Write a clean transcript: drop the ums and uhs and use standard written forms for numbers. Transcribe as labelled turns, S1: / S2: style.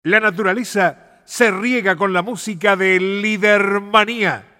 S1: La naturaleza se riega con la música de Lidermanía.